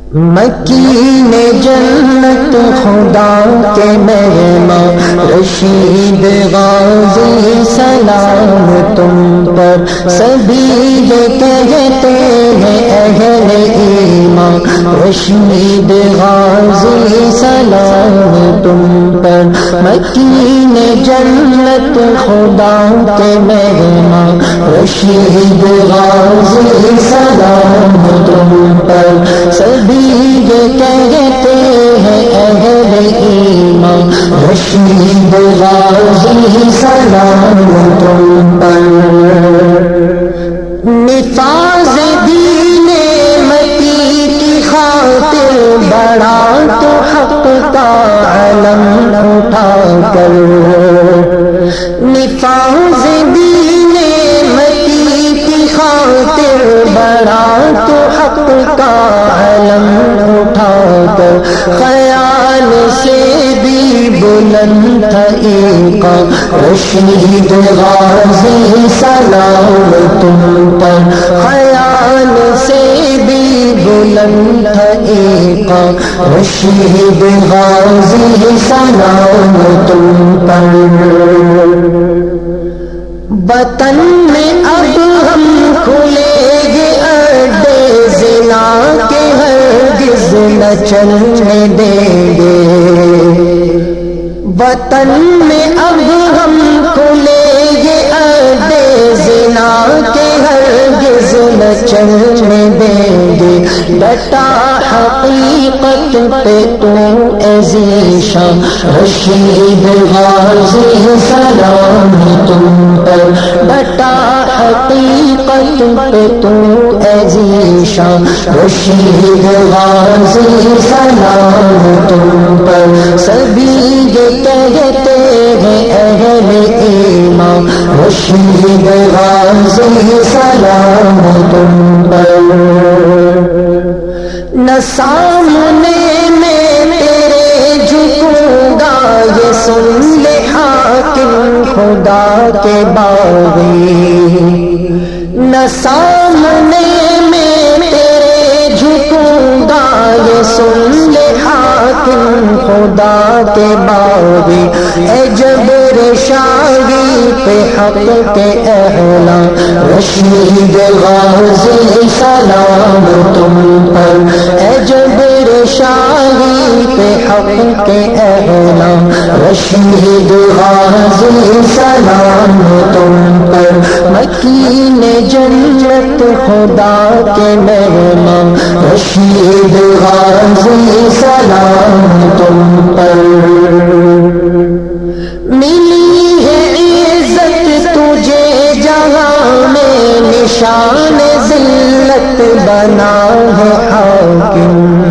مکین جنت خدا کے مہمان رشید غازی سلام تم پر، سبھی یہ کہتے ہیں اہل ایمان رشید غازی سلام تم پر، مکین جنت خدا کے مہمان رشید غازی سلام تم پر، سبھی یہ کہتے ہیں اہل ایمان رشید غازی سلام تم پر، نفاذ دین متی کی خاطر بڑا تو حق کا علم اٹھا کر، نفاذ دین متی کی خاطر بڑا تو حق کا علم اٹھا کر، خیال سے بھی بلند تھا ایقا رشید غازی سلام تم پر، خیال سے بھی بلند تھا ایقا رشید غازی سلام تم پر، وطن میں اب ہم کھلے گے اڈے زنا کے ہرگز نہ چلنے دیں گے، وطن میں اب ہم کھلے گے اڈے زنا کے ہرگز نہ چلنے دیں گے، ڈٹا حقیقت پہ تو اے ذیشان رشید غازی سلام تم پر، ڈٹا حقیقت پہ تو اے ذیشان رشید غازی سلام تم پر، سبھی یہ کہتے ہیں اہل ایمان رشید غازی سلام تم پر، نہ سامنے میں تیرے جھکوں گا یہ سن لے حاکم خدا کے باغی، نہ سامنے میں تیرے جھکوں گا یہ سن لے حاکم خدا کے باغی، اے جبر شاہی پہ حق کے اعلان رشید غازی سلام تم پر، اے جبر شاہی پہ حق کے اعلان رشید غازی سلام تم پر، مکین جنت خدا کے مہمان رشید غازی سلام تم پر، ملی ہے عزت تجھے جہاں میں نشان ذلت بنا ہے حاکم،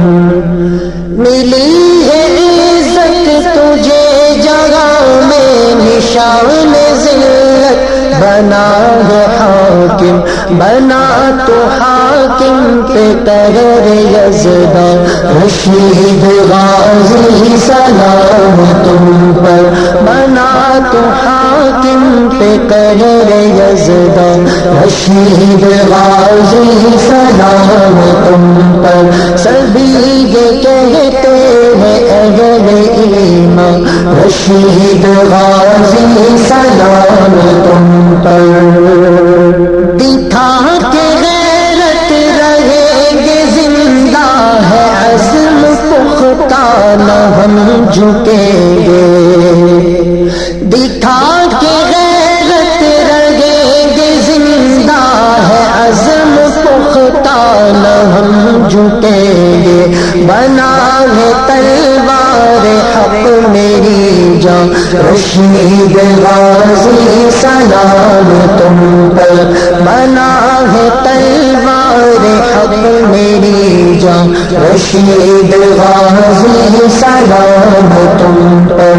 ملی ہے عزت تجھے جگہ میں نشان ذلت بنا ہے حاکم، بنا تو حاکم پہ قہر یزدان رشید غازی سلام تم پر، بنا تو حاکم پہ قہر یزدان رشید غازی سلام تم پر، سبھی یہ کہتے ہیں اہل ایمان رشید غازی سلام تم پر، دکھا کے غیرت رہیں گے زندہ ہے عزم پختہ نہ ہم جھکیں گے، دکھا کے غیرت رہیں گے زندہ ہے عزم پختہ نہ ہم جھکیں گے، بنا ہے تلوار حق میری جان رشید غازی سلام تم پر، بنا ہے تلوار حق میری جان رشید غازی سلام تم پر،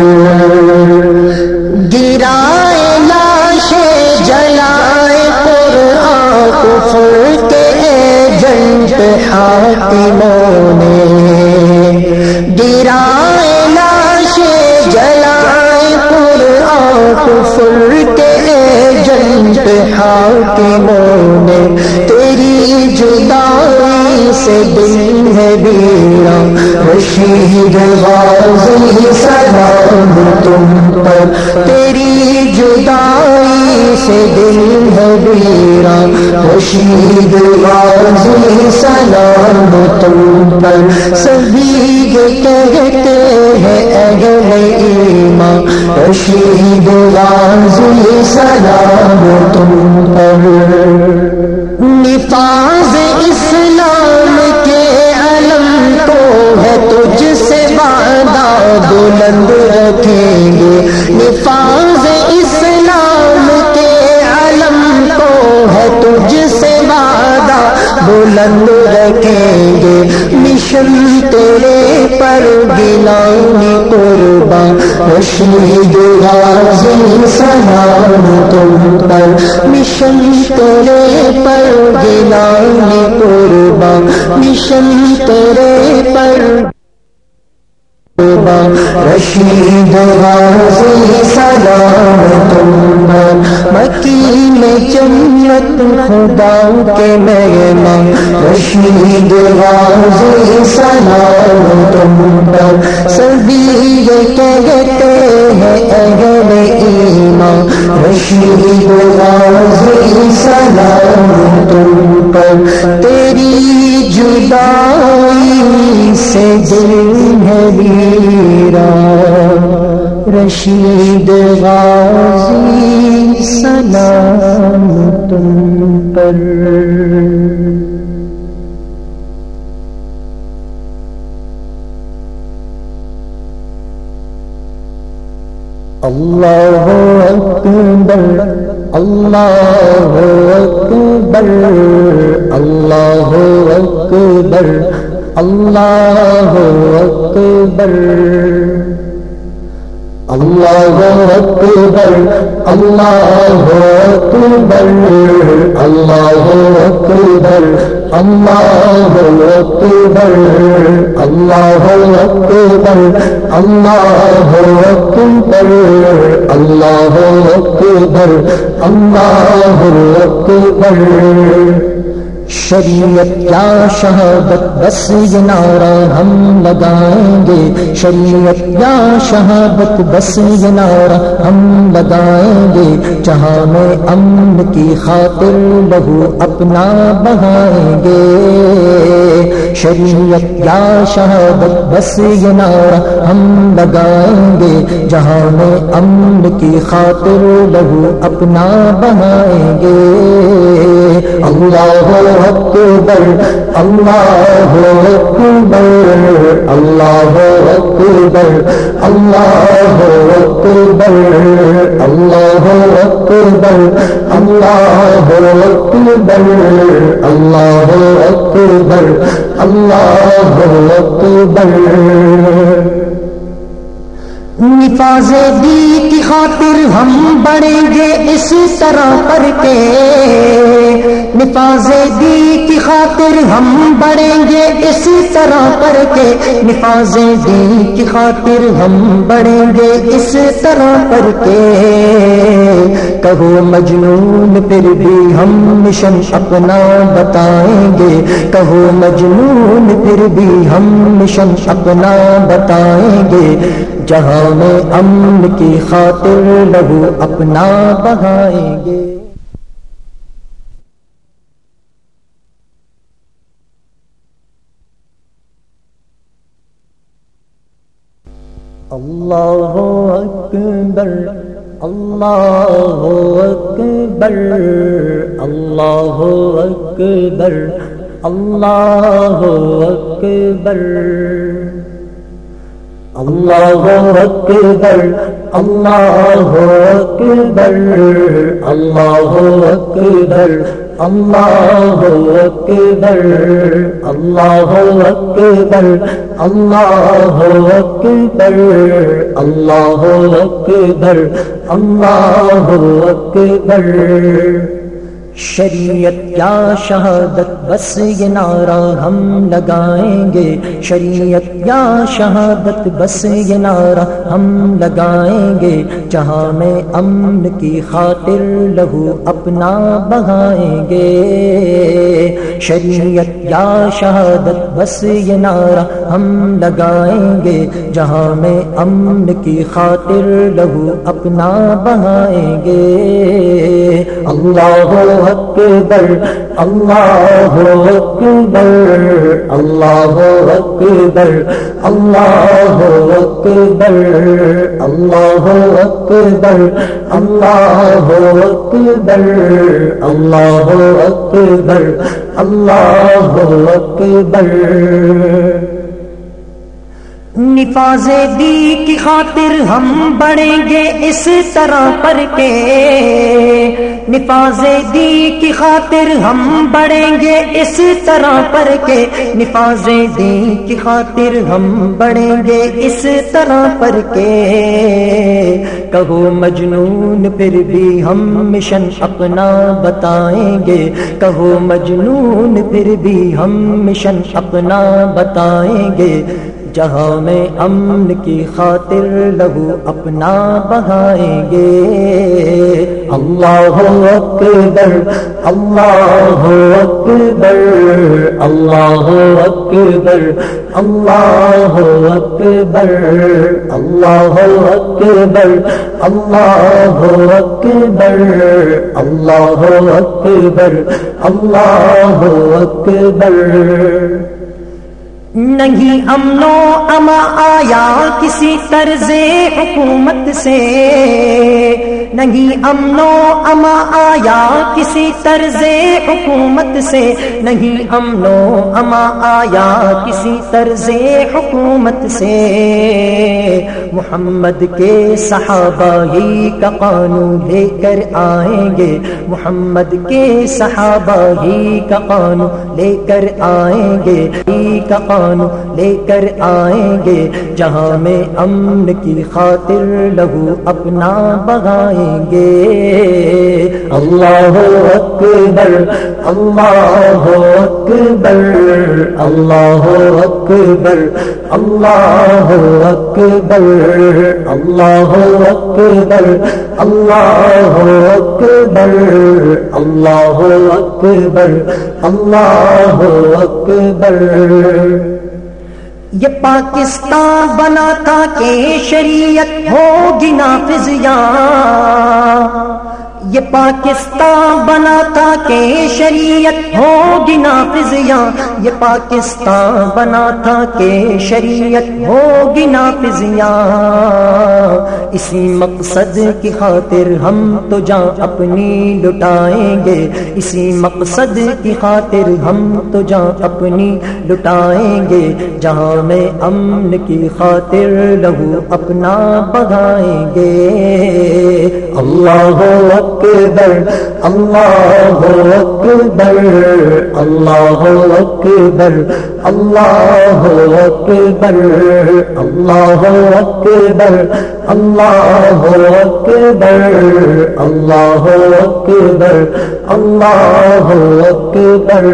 گرائے لاشیں جلائے قرآن کفر کے ایجنٹ حاکموں نے، گرائے لاشیں جلائے قرآن کفر کے ایجنٹ حاکموں نے، تیری جدائی سے دل ہے ویران رشید غازی سلام تم پر تیری جدائی سے دل ہے ویران رشید غازی سلام تم پر سبھی یہ کہتے ہیں اہل ایمان رشید غازی سلام تم پر نفاذ اسلام کے علم تو ہے تجھ سے وعدہ بلند رکھیں گے نفاذ اسلام کے علم تو ہے تجھ سے وعدہ بلند رکھیں گے مشن تیرے پر گلانی قربان رشید غازی سلام تم پر مشن تیرے پر گلانی قربان مشن تیرے پر رشید غازی سلام تم پر مکی میں جنت خدا کے مہمان رشید غازی سلام تم پر سبھی یہ کہتے ہیں اہل ایمان رشید غازی سلام تم پر تیری جدائی سے دل ہے ویران رشید غازی سلام تم پر اللہ اکبر اللہ اکبر اللہ اکبر اللہ اکبر اللہ اکبر اللہ اکبر اللہ اکبر اللہ اکبر اللہ اکبر اللہ اکبر اللہ اکبر اللہ اکبر شریعت یا شہادت بس یہ نعرہ ہم لگائیں گے شریعت یا شہادت بس یہ نعرہ ہم لگائیں گے جہاں میں امن کی خاطر لہو اپنا بہائیں گے شریعت یا شہادت بس یہ نعرہ ہم لگائیں گے جہاں میں امن کی خاطر لہو اپنا بہائیں گے اللہ اکبر اللہ اکبر اللہ اکبر اللہ اکبر اللہ اکبر اللہ اکبر اللہ اکبر اللہ اکبر نفاذ دی کی خاطر ہم بڑھیں گے اس طرح پر کے نفاذ دی کی خاطر ہم بڑھیں گے اس طرح پر کے نفاذ دی کی خاطر ہم بڑھیں گے اس طرح پر کے کہو مجنون پھر بھی ہم مشن اپنا بتائیں گے کہو مجنون پھر بھی ہم مشن اپنا بتائیں گے جہاں میں امن کی خاطر لہو اپنا بہائیں گے اللہ اکبر اللہ اکبر اللہ اکبر اللہ اکبر اللہ اکبر اللہ اکبر اللہ اکبر اللہ اکبر اللہ اکبر اللہ اکبر اللہ اکبر اللہ اکبر شریعت یا شہادت بس یہ نعرہ ہم لگائیں گے، شریعت یا شہادت بس یہ نعرہ ہم لگائیں گے، جہاں میں امن کی خاطر لہو اپنا بہائیں گے، شریعت یا شہادت بس یہ نعرہ ہم لگائیں گے، جہاں میں امن کی خاطر لہو اپنا بہائیں گے۔ اللہ اکبر اللہ اکبر اللہ اکبر اللہ اکبر اللہ اکبر اللہ اکبر اللہ اکبر اللہ اکبر۔ نفاذ دی کی خاطر ہم بڑھیں گے اس طرح پر کے، نفاذ دی کی خاطر ہم بڑھیں گے اس طرح پر کے، نفاذ دی کی خاطر ہم بڑھیں گے اس طرح پر کے، کہو مجنون پھر بھی ہم مشن اپنا بتائیں گے، کہو مجنون پھر بھی ہم مشن اپنا بتائیں گے، جہاں میں امن کی خاطر لہو اپنا بہائیں گے۔ اللہ اکبر اللہ اکبر اللہ اکبر اللہ اکبر اللہ اکبر اللہ اکبر اللہ اکبر اللہ اکبر۔ نہیں امن و اما آیا کسی طرز حکومت سے، نہیں امن و اما آیا کسی طرز حکومت سے، نہیں امن و اما آیا کسی طرز حکومت سے، محمد کے صحابہ ہی کا قانون لے کر آئیں گے، محمد کے صحابہ ہی کا قانون لے کر آئیں گے، ہی کا قانون لے کر آئیں گے، جہاں میں امن کی خاطر لہو اپنا بہائیں گے۔ اللہ اکبر اللہ اکبر اللہ اکبر اللہ اکبر اللہ اکبر اللہ اکبر اللہ اکبر اللہ اکبر۔ یہ پاکستان بنا تھا کہ شریعت ہوگی نافذ یہاں، یہ پاکستان بنا تھا کہ شریعت ہوگی نافذ یہاں، یہ پاکستان بنا تھا کہ شریعت ہوگی نافذ یہاں، اسی مقصد کی خاطر ہم تو جان اپنی لٹائیں گے، اسی مقصد کی خاطر ہم تو جان اپنی لٹائیں گے، جہاں میں امن کی خاطر لہو اپنا بہائیں گے۔ اللہ اکبر اللہ اکبر اللہ اکبر اللہ اکبر اللہ اکبر اللہ اکبر اللہ اکبر اللہ اکبر۔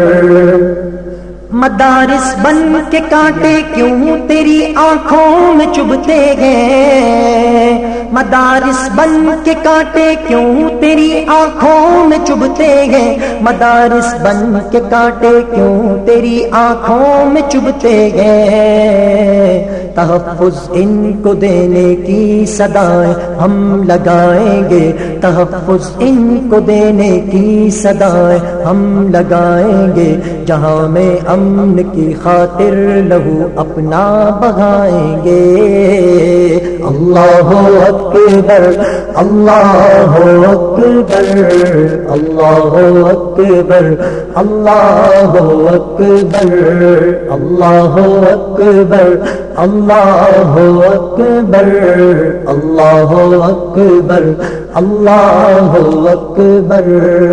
مدارس بن کے کانٹے کیوں تیری آنکھوں میں چبھتے ہیں، مدارس بن کے کانٹے کیوں تیری آنکھوں میں چبھتے ہیں، مدارس بن کے کانٹے کیوں تیری آنکھوں میں چبھتے ہیں، تحفظ ان کو دینے کی صدائیں ہم لگائیں گے، تحفظ ان کو دینے کی صدائیں ہم لگائیں گے، جہاں میں امن کی خاطر لہو اپنا بہائیں گے۔ اللہ اکبر اللہ اکبر اللہ اکبر اللہ اکبر اللہ اکبر اللہ اکبر اللہ اکبر اللہ اکبر۔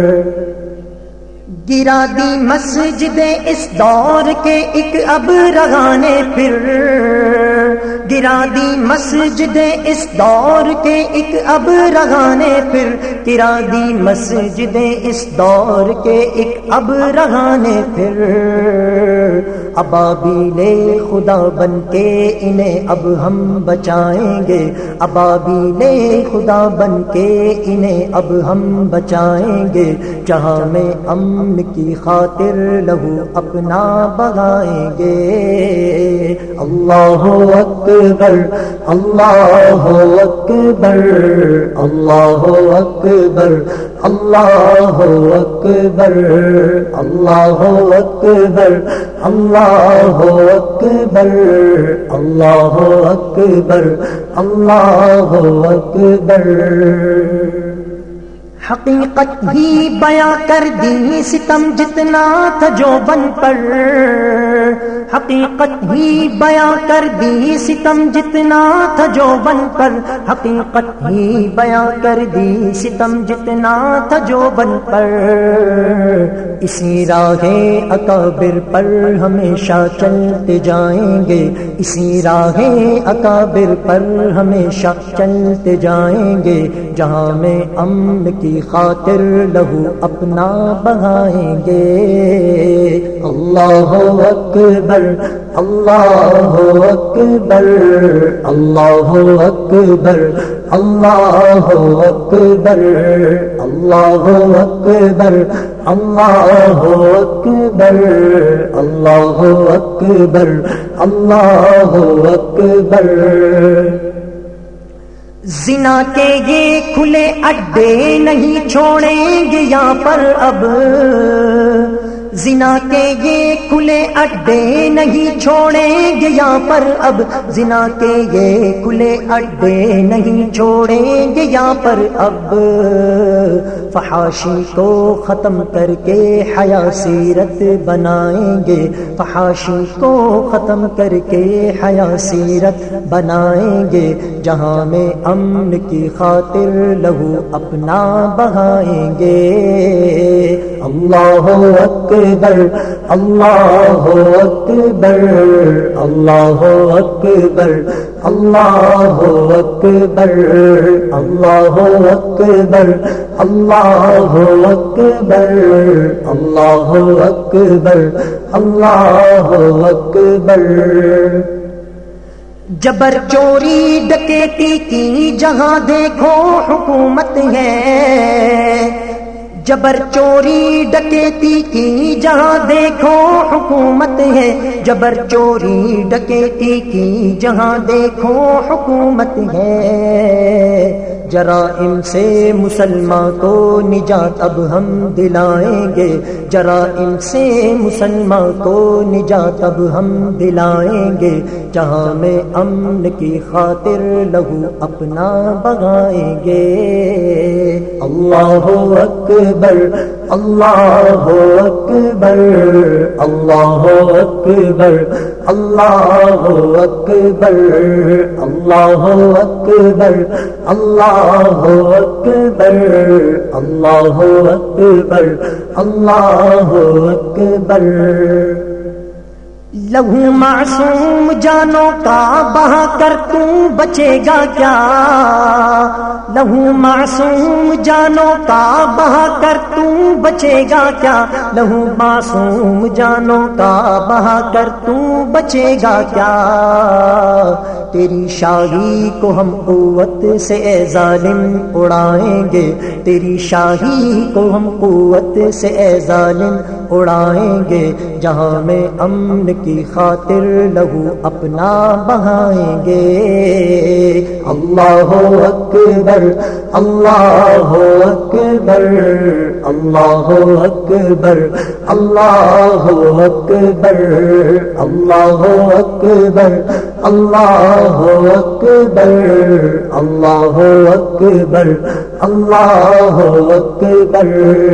گرا دی مسجد اس دور کے ایک اب رہانے پھر، گرا دی مسجد اس دور کے ایک اب رہانے پھر گرا دی مسجد اس دور کے ایک اب رہانے پھر ابابیل خدا بن کے انہیں اب ہم بچائیں گے ابابیل خدا بن کے انہیں اب ہم بچائیں گے جہاں میں امن کی خاطر لہو اپنا بہائیں گے اللہ اکبر اللہ اکبر اللہ اکبر اللہ اکبر اللہ اکبر اللہ اکبر اللہ اکبر اللہ اکبر حقیقت ہی بیاں کر دی ستم جتنا تھا جوبن پر حقیقت ہی بیاں کر دی ستم جتنا تھا جوبن پر حقیقت ہی بیاں کر دی ستم جتنا تھا جوبن پر اسی راہ اکابر پر ہمیشہ چلتے جائیں گے اسی راہ اکابر پر ہمیشہ چلتے جائیں گے جہاں میں امن کی خاطر لہو اپنا بہائیں گے اللہ اکبر اللہ اکبر اللہ اکبر اللہ اکبر اللہ اکبر اللہ اکبر اللہ اکبر اللہ اکبر زنا کے یہ کھلے اڈے نہیں چھوڑیں گے یہاں پر اب زنا کے یہ کھلے اڈے نہیں چھوڑیں گے یہاں پر اب زنا کے یہ کھلے اڈے نہیں چھوڑیں گے یہاں پر اب فحاشی کو ختم کر کے حیا سیرت بنائیں گے فحاشی کو ختم کر کے حیا سیرت بنائیں گے جہاں میں امن کی خاطر لہو اپنا بہائیں گے اللہ اکبر اللہ اکبر اللہ اکبر اللہ اکبر اللہ اکبر اللہ اکبر اللہ اکبر اللہ اکبر جبر چوری ڈکیتی کی جہاں دیکھو حکومت ہے جبر چوری ڈکیتی کی جہاں دیکھو حکومت ہے جبر چوری ڈکیتی کی جہاں دیکھو حکومت ہے جرائم سے مسلمان کو نجات اب ہم دلائیں گے جرائم سے مسلمان کو نجات اب ہم دلائیں گے جہاں میں امن کی خاطر لہو اپنا بہائیں گے اللہ اکبر اللہ اکبر اللہ اکبر اللہ اکبر اللہ اکبر اللہ اکبر اللہ اکبر اللہ اکبر لہو معصوم جانوں کا بہا کر تو بچے گا کیا لہو معصوم جانوں کا بہا کر تو بچے گا کیا لہو معصوم جانوں کا بہا کر تو بچے گا کیا تیری شاہی کو ہم قوت سے اے ظالم اڑائیں گے تیری شاہی کو ہم قوت سے اے ظالم اڑائیں گے جہاں میں امن کی خاطر لہو اپنا بہائیں گے اللہ اکبر اللہ اکبر اللہ اکبر اللہ اکبر اللہ اکبر اللہ اکبر اللہ اکبر اللہ اکبر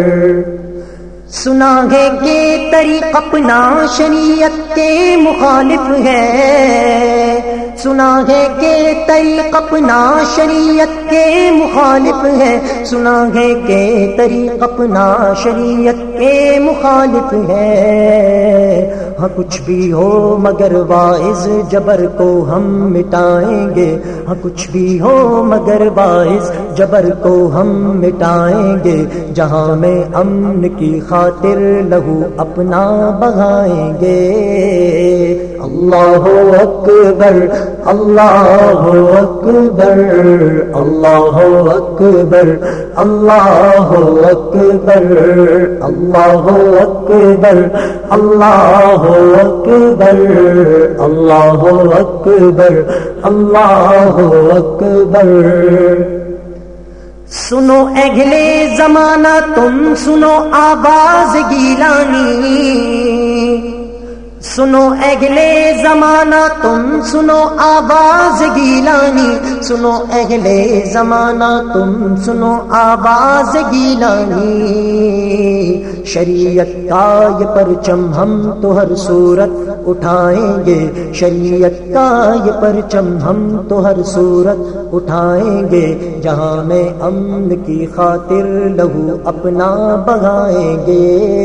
سنا ہے کہ طریق اپنا شریعت کے مخالف ہے سنا ہے کہ طریق اپنا شریعت کے مخالف ہے سنا ہے کہ طریق اپنا شریعت کے مخالف ہے ہاں کچھ بھی ہو مگر باعث جبر کو ہم مٹائیں گے، ہاں کچھ بھی ہو مگر باعث جبر کو ہم مٹائیں گے، جہاں میں امن کی خاطر لہو اپنا بہائیں گے۔ اللہ اکبر اللہ اکبر اللہ اکبر اللہ اکبر اللہ اکبر اللہ اکبر اللہ اکبر اللہ اکبر۔ سنو اہلِ زمانہ تم سنو آواز گیلانی، سنو اہلِ زمانہ تم سنو آواز گیلانی، سنو اہلِ زمانہ تم سنو آواز گیلانی، شریعت کا یہ پرچم ہم تو ہر صورت اٹھائیں گے، شریعت کا یہ پرچم ہم تو ہر صورت اٹھائیں گے، جہاں میں امن کی خاطر لہو اپنا بہائیں گے۔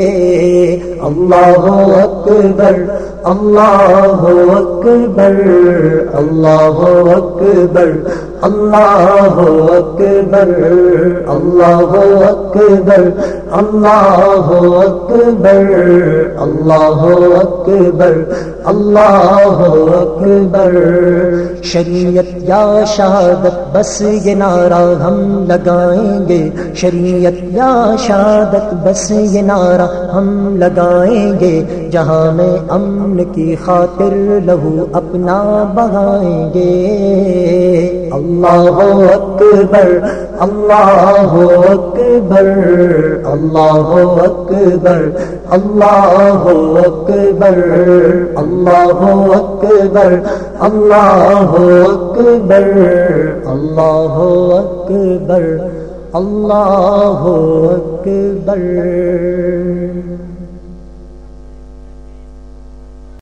اللہ اکبر اللہ اکبر اللہ اکبر اللہ اکبر اللہ اکبر اللہ اکبر اللہ اکبر اللہ اکبر۔ شریعت یا شہادت بس یہ نعرہ ہم لگائیں گے، شریعت یا شہادت بس یہ نعرہ ہم لگائیں گے، جہاں میں امن کی خاطر لہو اپنا بہائیں گے۔ اللہ اکبر اللہ اکبر اللہ اکبر اللہ اکبر اللہ اکبر اللہ اکبر اللہ اکبر اللہ اکبر۔